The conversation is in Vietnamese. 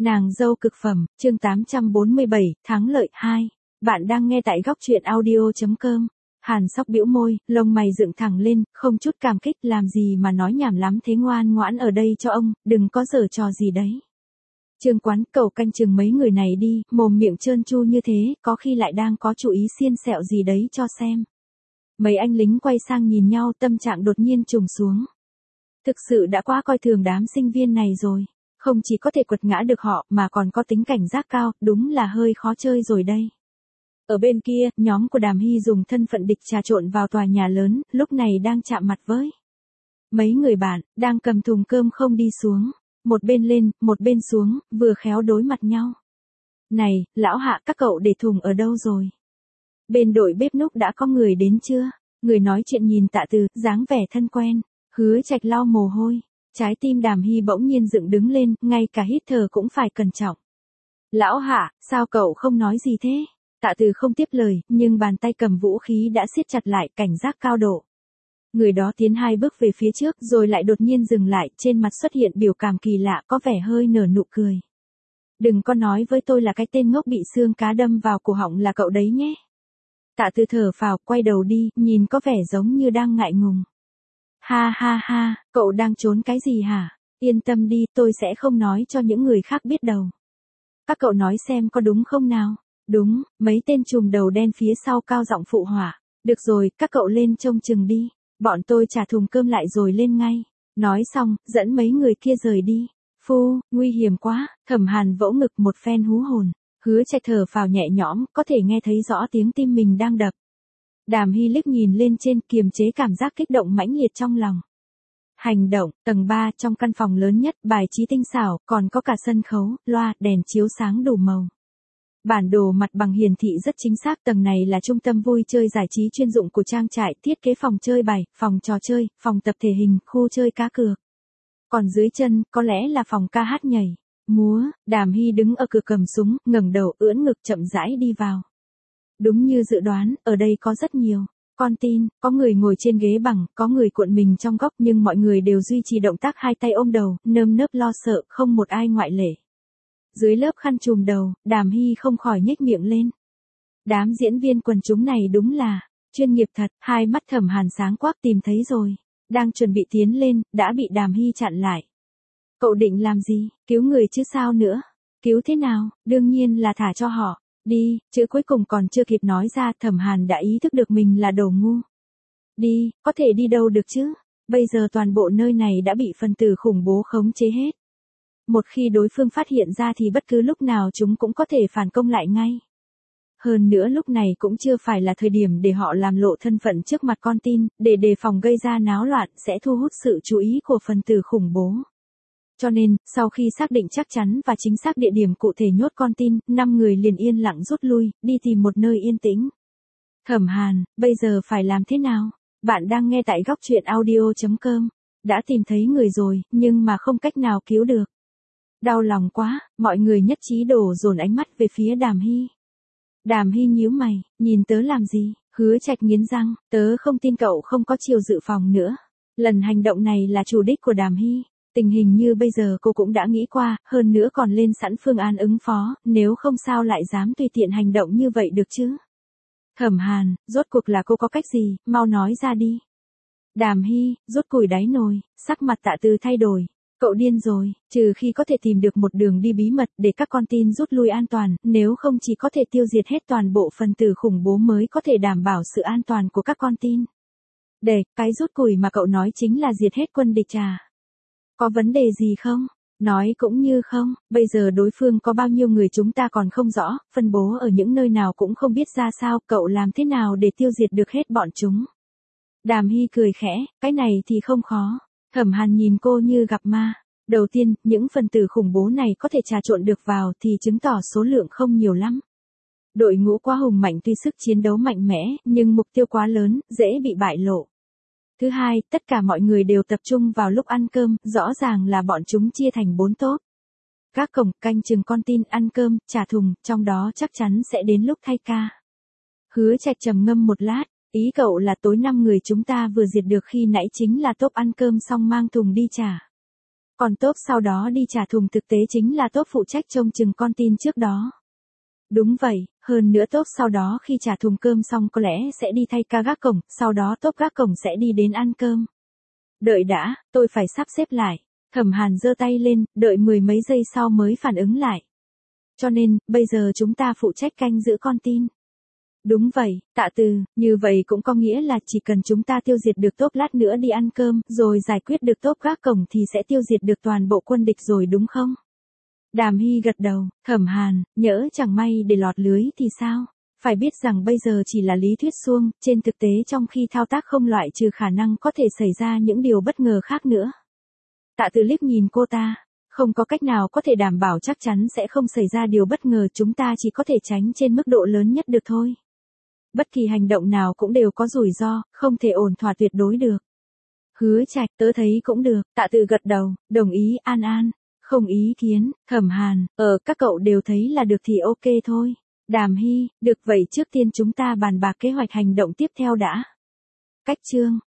Nàng dâu cực phẩm, chương 847, thắng lợi 2. Bạn đang nghe tại góc truyện audio.com. Hàn Sóc bĩu môi, lông mày dựng thẳng lên, không chút cảm kích, làm gì mà nói nhảm lắm thế, ngoan ngoãn ở đây cho ông, đừng có giở trò gì đấy. Trương Quán, cậu canh chừng mấy người này đi, mồm miệng trơn tru như thế, có khi lại đang có chủ ý xiên xẹo gì đấy cho xem. Mấy anh lính quay sang nhìn nhau, tâm trạng đột nhiên trùng xuống. Thực sự đã quá coi thường đám sinh viên này rồi. Không chỉ có thể quật ngã được họ mà còn có tính cảnh giác cao, đúng là hơi khó chơi rồi đây. Ở bên kia, nhóm của Đàm Hy dùng thân phận địch trà trộn vào tòa nhà lớn, lúc này đang chạm mặt với mấy người bạn, đang cầm thùng cơm không đi xuống. Một bên lên, một bên xuống, vừa khéo đối mặt nhau. Này, lão Hạ, các cậu để thùng ở đâu rồi? Bên đội bếp núc đã có người đến chưa? Người nói chuyện nhìn Tạ Từ, dáng vẻ thân quen. Hứa Trạch lau mồ hôi. Trái tim Đàm Hy bỗng nhiên dựng đứng lên, ngay cả hít thở cũng phải cẩn trọng. Lão Hạ, sao cậu không nói gì thế? Tạ Từ không tiếp lời, nhưng bàn tay cầm vũ khí đã siết chặt lại, cảnh giác cao độ. Người đó tiến 2 bước về phía trước rồi lại đột nhiên dừng lại, trên mặt xuất hiện biểu cảm kỳ lạ, có vẻ hơi nở nụ cười. Đừng có nói với tôi là cái tên ngốc bị xương cá đâm vào cổ họng là cậu đấy nhé. Tạ Từ thở phào, quay đầu đi, nhìn có vẻ giống như đang ngại ngùng. Ha ha ha, cậu đang trốn cái gì hả? Yên tâm đi, tôi sẽ không nói cho những người khác biết đâu. Các cậu nói xem có đúng không nào? Đúng, mấy tên trùm đầu đen phía sau cao giọng phụ họa. Được rồi, các cậu lên trông chừng đi. Bọn tôi trả thùng cơm lại rồi lên ngay. Nói xong, dẫn mấy người kia rời đi. Phu, nguy hiểm quá, Thẩm Hàn vỗ ngực một phen hú hồn. Hứa Trạch thở phào nhẹ nhõm, có thể nghe thấy rõ tiếng tim mình đang đập. Đàm Hy liếc nhìn lên trên, kiềm chế cảm giác kích động mãnh liệt trong lòng. Hành động, tầng 3 trong căn phòng lớn nhất, bài trí tinh xảo, còn có cả sân khấu, loa, đèn chiếu sáng đủ màu. Bản đồ mặt bằng hiển thị rất chính xác, tầng này là trung tâm vui chơi giải trí chuyên dụng của trang trại, thiết kế phòng chơi bài, phòng trò chơi, phòng tập thể hình, khu chơi cá cược. Còn dưới chân, có lẽ là phòng ca hát nhảy, múa. Đàm Hy đứng ở cửa cầm súng, ngẩng đầu ưỡn ngực chậm rãi đi vào. Đúng như dự đoán, ở đây có rất nhiều con tin, có người ngồi trên ghế bằng, có người cuộn mình trong góc, nhưng mọi người đều duy trì động tác hai tay ôm đầu, nơm nớp lo sợ, không một ai ngoại lệ. Dưới lớp khăn trùm đầu, Đàm Hy không khỏi nhếch miệng lên. Đám diễn viên quần chúng này đúng là chuyên nghiệp thật. Hai mắt Thẩm Hàn sáng quắc, tìm thấy rồi. Đang chuẩn bị tiến lên, đã bị Đàm Hy chặn lại. Cậu định làm gì? Cứu người chứ sao nữa? Cứu thế nào? Đương nhiên là thả cho họ đi. Chữ cuối cùng còn chưa kịp nói ra, Thẩm Hàn đã ý thức được mình là đồ ngu. Đi, có thể đi đâu được chứ? Bây giờ toàn bộ nơi này đã bị phần tử khủng bố khống chế hết. Một khi đối phương phát hiện ra thì bất cứ lúc nào chúng cũng có thể phản công lại ngay. Hơn nữa lúc này cũng chưa phải là thời điểm để họ làm lộ thân phận trước mặt con tin, để đề phòng gây ra náo loạn sẽ thu hút sự chú ý của phần tử khủng bố. Cho nên, sau khi xác định chắc chắn và chính xác địa điểm cụ thể nhốt con tin, 5 người liền yên lặng rút lui, đi tìm một nơi yên tĩnh. Thẩm Hàn, bây giờ phải làm thế nào? Bạn đang nghe tại góc truyện audio.com. Đã tìm thấy người rồi, nhưng mà không cách nào cứu được. Đau lòng quá, mọi người nhất trí đổ dồn ánh mắt về phía Đàm Hy. Đàm Hy nhíu mày, nhìn tớ làm gì? Hứa Trạch nghiến răng, tớ không tin cậu không có chiều dự phòng nữa. Lần hành động này là chủ đích của Đàm Hy. Tình hình như bây giờ cô cũng đã nghĩ qua, hơn nữa còn lên sẵn phương án ứng phó, nếu không sao lại dám tùy tiện hành động như vậy được chứ? Thẩm Hàn, rốt cuộc là cô có cách gì, mau nói ra đi. Đàm Hy, rút củi đáy nồi, sắc mặt Tạ Từ thay đổi. Cậu điên rồi, trừ khi có thể tìm được một đường đi bí mật để các con tin rút lui an toàn, nếu không chỉ có thể tiêu diệt hết toàn bộ phần tử khủng bố mới có thể đảm bảo sự an toàn của các con tin. Để, cái rút củi mà cậu nói chính là diệt hết quân địch à? Có vấn đề gì không? Nói cũng như không, bây giờ đối phương có bao nhiêu người chúng ta còn không rõ, phân bố ở những nơi nào cũng không biết ra sao, cậu làm thế nào để tiêu diệt được hết bọn chúng? Đàm Hy cười khẽ, cái này thì không khó. Thẩm Hàn nhìn cô như gặp ma. Đầu tiên, những phần tử khủng bố này có thể trà trộn được vào thì chứng tỏ số lượng không nhiều lắm. Đội ngũ quá hùng mạnh tuy sức chiến đấu mạnh mẽ, nhưng mục tiêu quá lớn, dễ bị bại lộ. Thứ hai, tất cả mọi người đều tập trung vào lúc ăn cơm, rõ ràng là bọn chúng chia thành 4 tốp. Các cổng, canh chừng con tin, ăn cơm, trả thùng, trong đó chắc chắn sẽ đến lúc thay ca. Hứa Trạch trầm ngâm một lát, ý cậu là tối 5 người chúng ta vừa diệt được khi nãy chính là tốp ăn cơm xong mang thùng đi trả. Còn Top sau đó đi trả thùng thực tế chính là Top phụ trách trông chừng con tin trước đó. Đúng vậy, hơn nữa Top sau đó khi trả thùng cơm xong có lẽ sẽ đi thay ca gác cổng, sau đó Top gác cổng sẽ đi đến ăn cơm. Đợi đã, tôi phải sắp xếp lại. Thẩm Hàn giơ tay lên, đợi mười mấy giây sau mới phản ứng lại. Cho nên, bây giờ chúng ta phụ trách canh giữ con tin. Đúng vậy, Tạ Từ, như vậy cũng có nghĩa là chỉ cần chúng ta tiêu diệt được Top lát nữa đi ăn cơm, rồi giải quyết được Top gác cổng thì sẽ tiêu diệt được toàn bộ quân địch rồi đúng không? Đàm Hy gật đầu, Thẩm Hàn, nhỡ chẳng may để lọt lưới thì sao? Phải biết rằng bây giờ chỉ là lý thuyết suông, trên thực tế trong khi thao tác không loại trừ khả năng có thể xảy ra những điều bất ngờ khác nữa. Tạ Từ liếc nhìn cô ta, không có cách nào có thể đảm bảo chắc chắn sẽ không xảy ra điều bất ngờ, chúng ta chỉ có thể tránh trên mức độ lớn nhất được thôi. Bất kỳ hành động nào cũng đều có rủi ro, không thể ổn thỏa tuyệt đối được. Hứa Trạch, tớ thấy cũng được, Tạ Từ gật đầu, đồng ý. An An, không ý kiến. Thẩm Hàn, các cậu đều thấy là được thì ok thôi. Đàm Hy, được vậy trước tiên chúng ta bàn bạc kế hoạch hành động tiếp theo đã. Cách chương